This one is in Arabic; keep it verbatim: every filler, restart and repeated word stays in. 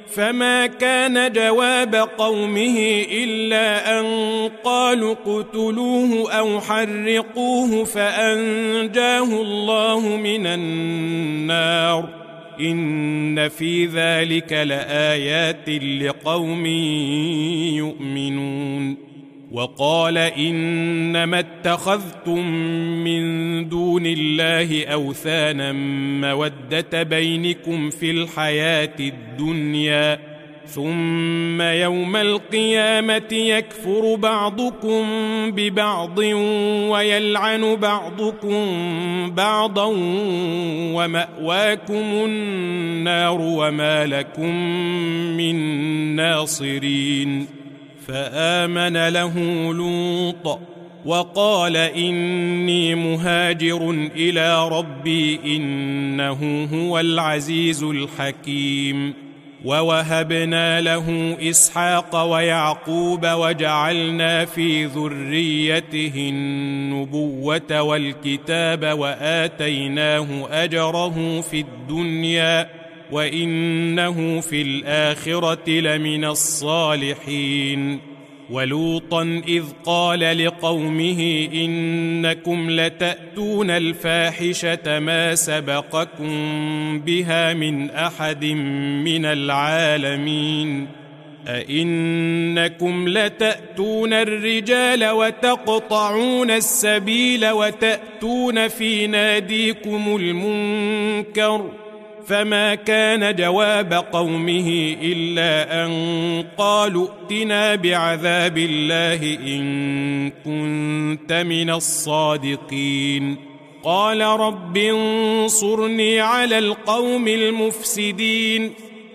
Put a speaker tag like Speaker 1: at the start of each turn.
Speaker 1: فما كان جواب قومه إلا أن قالوا اقتلوه أو حرقوه فأنجاه الله من النار إن في ذلك لآيات لقوم يؤمنون. وقال إنما اتخذتم من دون الله أوثانا مودة بينكم في الحياة الدنيا ثم يوم القيامة يكفر بعضكم ببعض ويلعن بعضكم بعضا ومأواكم النار وما لكم من ناصرين. فآمن له لوط وقال إني مهاجر إلى ربي إنه هو العزيز الحكيم. ووهبنا له إسحاق ويعقوب وجعلنا في ذريته النبوة والكتاب وآتيناه أجره في الدنيا وإنه في الآخرة لمن الصالحين. ولوطا إذ قال لقومه إنكم لتأتون الفاحشة ما سبقكم بها من أحد من العالمين أئنكم لتأتون الرجال وتقطعون السبيل وتأتون في ناديكم المنكر. فما كان جواب قومه إلا أن قالوا ائتنا بعذاب الله إن كنت من الصادقين. قال رب انصرني على القوم المفسدين.